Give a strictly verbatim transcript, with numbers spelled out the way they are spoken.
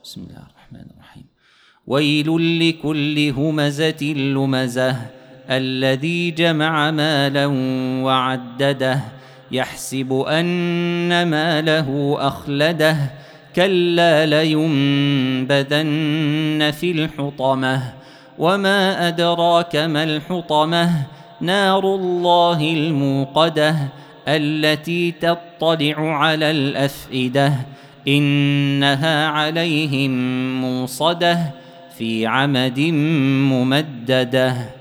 بسم الله الرحمن الرحيم. ويل لكل همزة لمزة الذي جمع مالا وعدده يحسب أن ماله أخلده كلا لينبذن في الحطمة وما أدراك ما الحطمة نار الله الموقدة التي تطلع على الأفئدة إنها عليهم موصدة في عمد ممددة.